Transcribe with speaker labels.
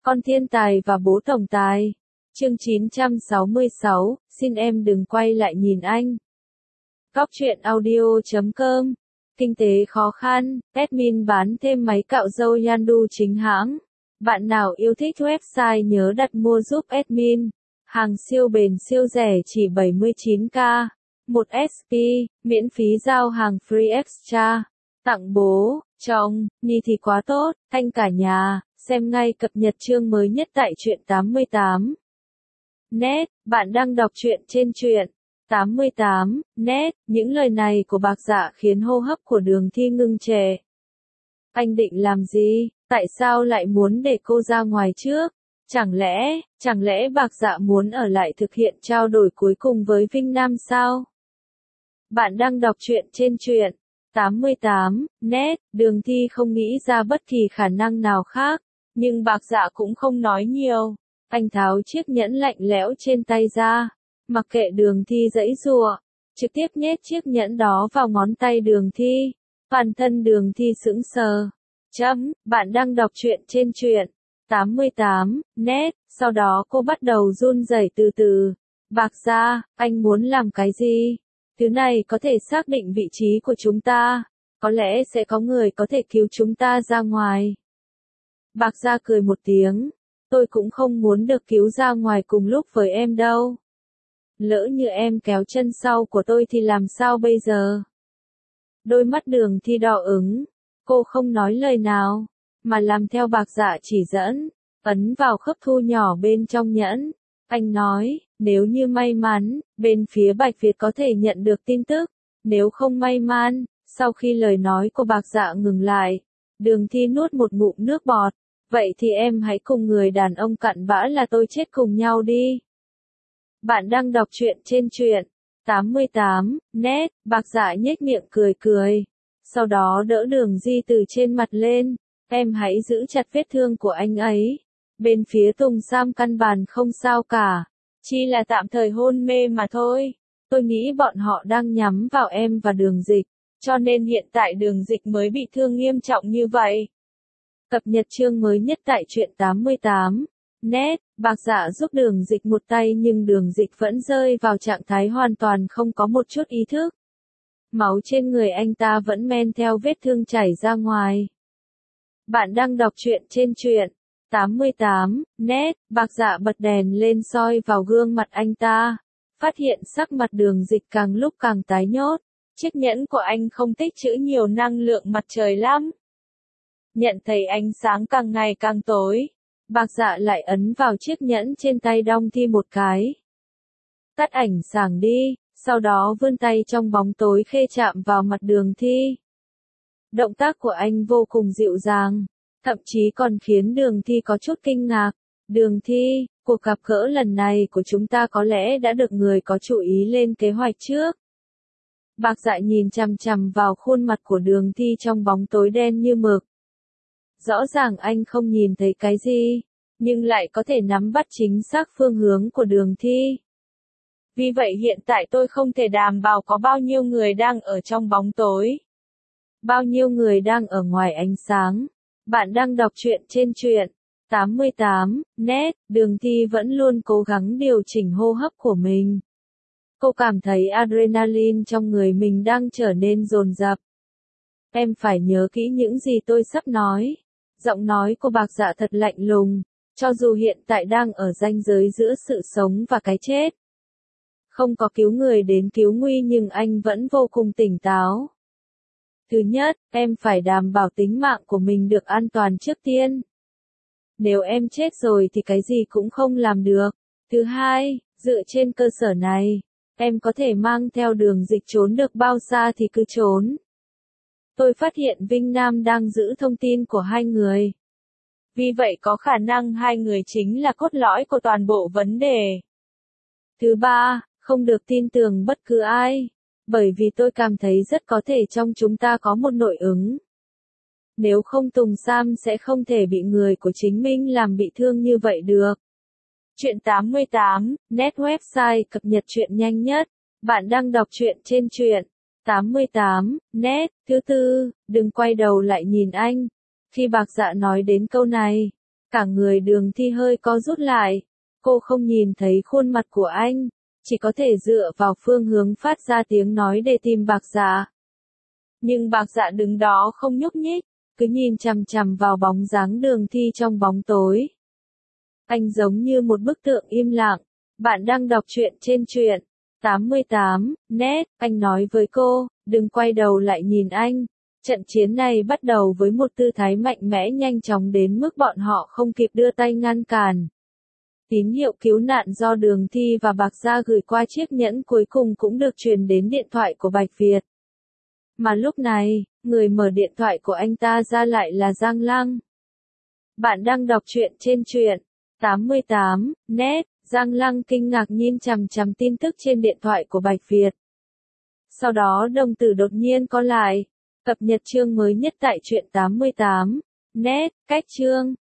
Speaker 1: Con thiên tài và bố tổng tài. Chương 966, xin em đừng quay lại nhìn anh. Góc truyện audio.com. Kinh tế khó khăn, admin bán thêm máy cạo râu Yandu chính hãng. Bạn nào yêu thích website nhớ đặt mua giúp admin. Hàng siêu bền siêu rẻ chỉ 79k. 1 SP, miễn phí giao hàng free extra. Tặng bố, chồng, Nhi thì quá tốt, thanh cả nhà, xem ngay cập nhật chương mới nhất tại truyện 88. Net, bạn đang đọc truyện trên truyện 88. Net, những lời này của Bạc Dạ khiến hô hấp của Đường Thi ngưng trệ. Anh định làm gì? Tại sao lại muốn để cô ra ngoài trước? Chẳng lẽ Bạc Dạ muốn ở lại thực hiện trao đổi cuối cùng với Vinh Nam sao? Bạn đang đọc truyện trên truyện 88. Net, Đường Thi không nghĩ ra bất kỳ khả năng nào khác, nhưng Bạc Dạ cũng không nói nhiều. Anh tháo chiếc nhẫn lạnh lẽo trên tay ra, mặc kệ Đường Thi giãy giụa, trực tiếp nhét chiếc nhẫn đó vào ngón tay Đường Thi. Toàn thân Đường Thi sững sờ. Bạn đang đọc truyện trên truyện 88. Net, sau đó cô bắt đầu run rẩy từ từ. Bạc Dạ, anh muốn làm cái gì? Thứ này có thể xác định vị trí của chúng ta. Có lẽ sẽ có người có thể cứu chúng ta ra ngoài. Bạc Dạ cười một tiếng. Tôi cũng không muốn được cứu ra ngoài cùng lúc với em đâu. Lỡ như em kéo chân sau của tôi thì làm sao bây giờ? Đôi mắt Đường Thi đỏ ửng. Cô không nói lời nào, mà làm theo Bạc Dạ chỉ dẫn, ấn vào khớp thu nhỏ bên trong nhẫn. Anh nói, nếu như may mắn, bên phía Bạch Việt có thể nhận được tin tức. Nếu không may mắn, sau khi lời nói của Bạc Dạ ngừng lại, Đường Thi nuốt một ngụm nước bọt. Vậy thì em hãy cùng người đàn ông cặn bã là tôi chết cùng nhau đi. Bạn đang đọc truyện trên truyện 88. Net, Bạc Dạ nhếch miệng cười. Sau đó đỡ Đường Di từ trên mặt lên. Em hãy giữ chặt vết thương của anh ấy. Bên phía Tùng Sam căn bản không sao cả. Chỉ là tạm thời hôn mê mà thôi. Tôi nghĩ bọn họ đang nhắm vào em và Đường Dịch. Cho nên hiện tại Đường Dịch mới bị thương nghiêm trọng như vậy. Cập nhật chương mới nhất tại truyện 88. Net, Bạc Dạ giúp Đường Dịch một tay nhưng Đường Dịch vẫn rơi vào trạng thái hoàn toàn không có một chút ý thức. Máu trên người anh ta vẫn men theo vết thương chảy ra ngoài. Bạn đang đọc truyện trên truyện 88. Net, Bạc Dạ bật đèn lên soi vào gương mặt anh ta. Phát hiện sắc mặt Đường Dịch càng lúc càng tái nhợt. Chiếc nhẫn của anh không tích trữ nhiều năng lượng mặt trời lắm. Nhận thấy ánh sáng càng ngày càng tối, Bạc Dạ lại ấn vào chiếc nhẫn trên tay Đong Thi một cái. Tắt ảnh sáng đi, sau đó vươn tay trong bóng tối khê chạm vào mặt Đường Thi. Động tác của anh vô cùng dịu dàng, thậm chí còn khiến Đường Thi có chút kinh ngạc. Đường Thi, cuộc gặp gỡ lần này của chúng ta có lẽ đã được người có chủ ý lên kế hoạch trước. Bạc Dạ nhìn chằm chằm vào khuôn mặt của Đường Thi trong bóng tối đen như mực. Rõ ràng anh không nhìn thấy cái gì, nhưng lại có thể nắm bắt chính xác phương hướng của Đường Thi. Vì vậy hiện tại tôi không thể đảm bảo có bao nhiêu người đang ở trong bóng tối. Bao nhiêu người đang ở ngoài ánh sáng. Bạn đang đọc truyện trên truyện 88. Net, Đường Thi vẫn luôn cố gắng điều chỉnh hô hấp của mình. Cô cảm thấy adrenaline trong người mình đang trở nên dồn dập. Em phải nhớ kỹ những gì tôi sắp nói. Giọng nói của Bạc Dạ thật lạnh lùng, cho dù hiện tại đang ở ranh giới giữa sự sống và cái chết. Không có cứu người đến cứu nguy nhưng anh vẫn vô cùng tỉnh táo. Thứ nhất, em phải đảm bảo tính mạng của mình được an toàn trước tiên. Nếu em chết rồi thì cái gì cũng không làm được. Thứ hai, dựa trên cơ sở này, em có thể mang theo Đường Dịch trốn được bao xa thì cứ trốn. Tôi phát hiện Vinh Nam đang giữ thông tin của hai người. Vì vậy có khả năng hai người chính là cốt lõi của toàn bộ vấn đề. Thứ ba, không được tin tưởng bất cứ ai. Bởi vì tôi cảm thấy rất có thể trong chúng ta có một nội ứng. Nếu không Tùng Sam sẽ không thể bị người của chính mình làm bị thương như vậy được. Truyện 88, Net website cập nhật truyện nhanh nhất. Bạn đang đọc truyện trên truyện 88. Net, thứ tư, đừng quay đầu lại nhìn anh. Khi Bạc Dạ nói đến câu này, Cả người Đường Thi hơi co rút lại. Cô không nhìn thấy khuôn mặt của anh, chỉ có thể dựa vào phương hướng phát ra tiếng nói để tìm Bạc Dạ. Nhưng Bạc Dạ đứng đó không nhúc nhích, cứ nhìn chằm chằm vào bóng dáng Đường Thi trong bóng tối. Anh giống như một bức tượng im lặng. Bạn đang đọc truyện trên truyện 88 net, anh nói với cô, đừng quay đầu lại nhìn anh. Trận chiến này bắt đầu với một tư thái mạnh mẽ nhanh chóng đến mức bọn họ không kịp đưa tay ngăn cản. Tín hiệu cứu nạn do Đường Thi và Bạc Gia gửi qua chiếc nhẫn cuối cùng cũng được truyền đến điện thoại của Bạch Việt. Mà lúc này, người mở điện thoại của anh ta ra lại là Giang Lăng. Bạn đang đọc truyện trên truyện 88 net, Giang Lăng kinh ngạc nhìn chằm chằm tin tức trên điện thoại của Bạch Việt. Sau đó đồng tử đột nhiên co lại, cập nhật chương mới nhất tại truyện 88 net, cách chương